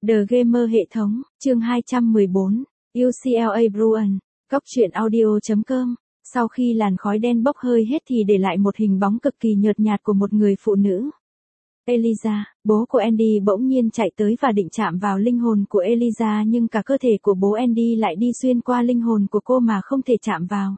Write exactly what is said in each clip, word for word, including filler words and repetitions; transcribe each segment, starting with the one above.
The Gamer hệ thống, chương hai trăm mười bốn, u xê lờ a Bruin, Cốc truyện audio chấm com. Sau khi làn khói đen bốc hơi hết thì để lại một hình bóng cực kỳ nhợt nhạt của một người phụ nữ. Eliza, bố của Andy bỗng nhiên chạy tới và định chạm vào linh hồn của Eliza, nhưng cả cơ thể của bố Andy lại đi xuyên qua linh hồn của cô mà không thể chạm vào.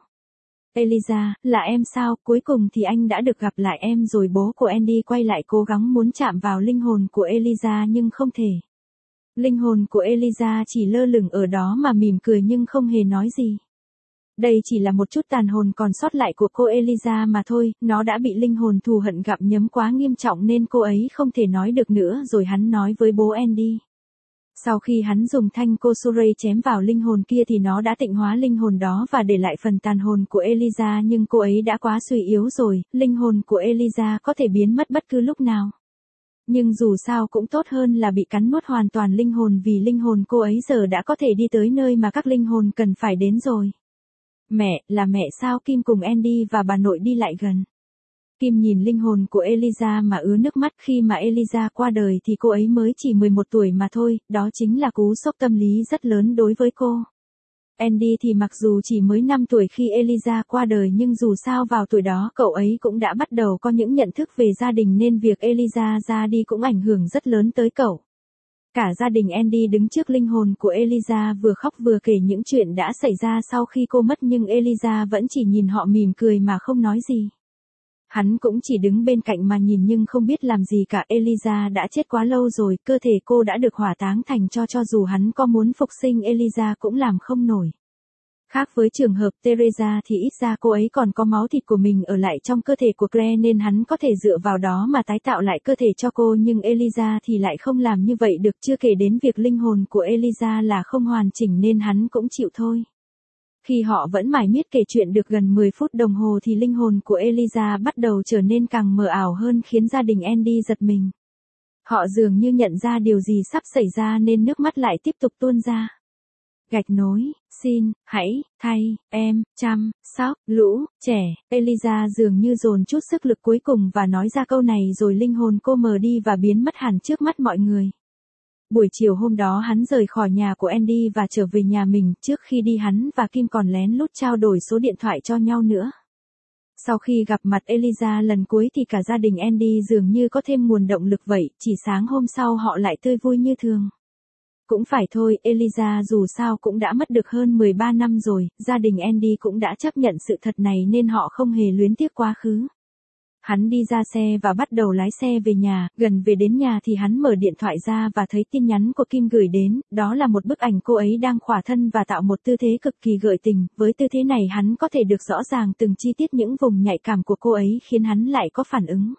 Eliza, là em sao? Cuối cùng thì anh đã được gặp lại em rồi. Bố của Andy quay lại cố gắng muốn chạm vào linh hồn của Eliza nhưng không thể. Linh hồn của Eliza chỉ lơ lửng ở đó mà mỉm cười nhưng không hề nói gì. Đây chỉ là một chút tàn hồn còn sót lại của cô Eliza mà thôi, nó đã bị linh hồn thù hận gặm nhấm quá nghiêm trọng nên cô ấy không thể nói được nữa. Rồi hắn nói với bố Andy. Sau khi hắn dùng thanh Kosuray chém vào linh hồn kia thì nó đã tịnh hóa linh hồn đó và để lại phần tàn hồn của Eliza, nhưng cô ấy đã quá suy yếu rồi, linh hồn của Eliza có thể biến mất bất cứ lúc nào. Nhưng dù sao cũng tốt hơn là bị cắn nuốt hoàn toàn linh hồn, vì linh hồn cô ấy giờ đã có thể đi tới nơi mà các linh hồn cần phải đến rồi. Mẹ, là mẹ sao? Kim cùng Andy và bà nội đi lại gần. Kim nhìn linh hồn của Eliza mà ứa nước mắt. Khi mà Eliza qua đời thì cô ấy mới chỉ mười một tuổi mà thôi, đó chính là cú sốc tâm lý rất lớn đối với cô. Andy thì mặc dù chỉ mới năm tuổi khi Eliza qua đời, nhưng dù sao vào tuổi đó cậu ấy cũng đã bắt đầu có những nhận thức về gia đình nên việc Eliza ra đi cũng ảnh hưởng rất lớn tới cậu. Cả gia đình Andy đứng trước linh hồn của Eliza vừa khóc vừa kể những chuyện đã xảy ra sau khi cô mất, nhưng Eliza vẫn chỉ nhìn họ mỉm cười mà không nói gì. Hắn cũng chỉ đứng bên cạnh mà nhìn nhưng không biết làm gì cả. Eliza đã chết quá lâu rồi, cơ thể cô đã được hỏa táng thành tro, cho dù hắn có muốn phục sinh Eliza cũng làm không nổi. Khác với trường hợp Teresa thì ít ra cô ấy còn có máu thịt của mình ở lại trong cơ thể của Claire nên hắn có thể dựa vào đó mà tái tạo lại cơ thể cho cô, nhưng Eliza thì lại không làm như vậy được, chưa kể đến việc linh hồn của Eliza là không hoàn chỉnh nên hắn cũng chịu thôi. Khi họ vẫn mải miết kể chuyện được gần mười phút đồng hồ thì linh hồn của Eliza bắt đầu trở nên càng mờ ảo hơn, khiến gia đình Andy giật mình. Họ dường như nhận ra điều gì sắp xảy ra nên nước mắt lại tiếp tục tuôn ra. Gạch nối, xin, hãy, thay, em, chăm, sóc, lũ, trẻ. Eliza dường như dồn chút sức lực cuối cùng và nói ra câu này rồi linh hồn cô mờ đi và biến mất hẳn trước mắt mọi người. Buổi chiều hôm đó hắn rời khỏi nhà của Andy và trở về nhà mình. Trước khi đi hắn và Kim còn lén lút trao đổi số điện thoại cho nhau nữa. Sau khi gặp mặt Eliza lần cuối thì cả gia đình Andy dường như có thêm nguồn động lực vậy, chỉ sáng hôm sau họ lại tươi vui như thường. Cũng phải thôi, Eliza dù sao cũng đã mất được hơn mười ba năm rồi, gia đình Andy cũng đã chấp nhận sự thật này nên họ không hề luyến tiếc quá khứ. Hắn đi ra xe và bắt đầu lái xe về nhà. Gần về đến nhà thì hắn mở điện thoại ra và thấy tin nhắn của Kim gửi đến, đó là một bức ảnh cô ấy đang khỏa thân và tạo một tư thế cực kỳ gợi tình. Với tư thế này hắn có thể được rõ ràng từng chi tiết những vùng nhạy cảm của cô ấy, khiến hắn lại có phản ứng.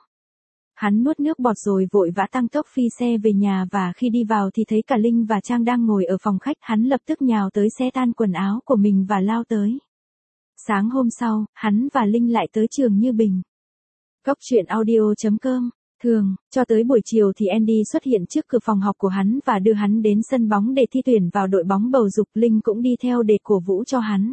Hắn nuốt nước bọt rồi vội vã tăng tốc phi xe về nhà, và khi đi vào thì thấy cả Linh và Trang đang ngồi ở phòng khách. Hắn lập tức nhào tới xe tan quần áo của mình và lao tới. Sáng hôm sau, hắn và Linh lại tới trường như bình. Cốc truyện audio chấm com. Thường, cho tới buổi chiều thì Andy xuất hiện trước cửa phòng học của hắn và đưa hắn đến sân bóng để thi tuyển vào đội bóng bầu dục. Linh cũng đi theo để cổ vũ cho hắn.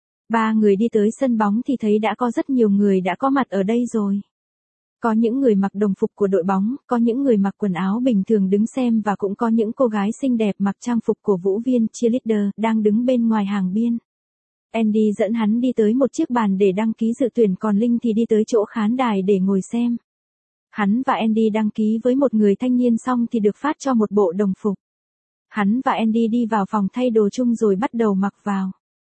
Ba người đi tới sân bóng thì thấy đã có rất nhiều người đã có mặt ở đây rồi. Có những người mặc đồng phục của đội bóng, có những người mặc quần áo bình thường đứng xem, và cũng có những cô gái xinh đẹp mặc trang phục của vũ viên cheerleader đang đứng bên ngoài hàng biên. Andy dẫn hắn đi tới một chiếc bàn để đăng ký dự tuyển, còn Linh thì đi tới chỗ khán đài để ngồi xem. Hắn và Andy đăng ký với một người thanh niên xong thì được phát cho một bộ đồng phục. Hắn và Andy đi vào phòng thay đồ chung rồi bắt đầu mặc vào.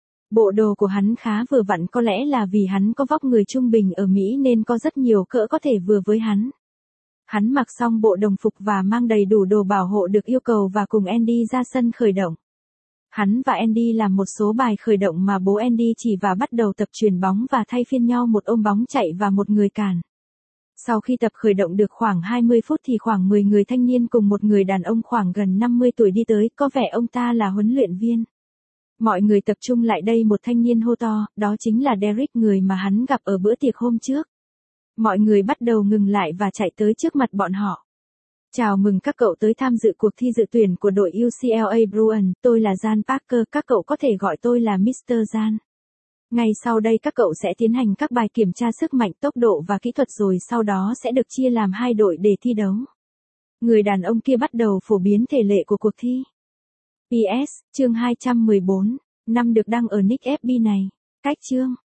Bộ đồ của hắn khá vừa vặn, có lẽ là vì hắn có vóc người trung bình ở Mỹ nên có rất nhiều cỡ có thể vừa với hắn. Hắn mặc xong bộ đồng phục và mang đầy đủ đồ bảo hộ được yêu cầu và cùng Andy ra sân khởi động. Hắn và Andy làm một số bài khởi động mà bố Andy chỉ và bắt đầu tập chuyền bóng và thay phiên nhau một ôm bóng chạy và một người cản. Sau khi tập khởi động được khoảng hai mươi phút thì khoảng mười người thanh niên cùng một người đàn ông khoảng gần năm mươi tuổi đi tới, có vẻ ông ta là huấn luyện viên. Mọi người tập trung lại đây, một thanh niên hô to, đó chính là Derek, người mà hắn gặp ở bữa tiệc hôm trước. Mọi người bắt đầu ngừng lại và chạy tới trước mặt bọn họ. Chào mừng các cậu tới tham dự cuộc thi dự tuyển của đội u xê lờ a Bruin, tôi là Jan Parker, các cậu có thể gọi tôi là mít tơ Jan. Ngay sau đây các cậu sẽ tiến hành các bài kiểm tra sức mạnh, tốc độ và kỹ thuật, rồi sau đó sẽ được chia làm hai đội để thi đấu. Người đàn ông kia bắt đầu phổ biến thể lệ của cuộc thi. pê ét, chương hai trăm mười bốn, năm được đăng ở nick ép bê này. Cách chương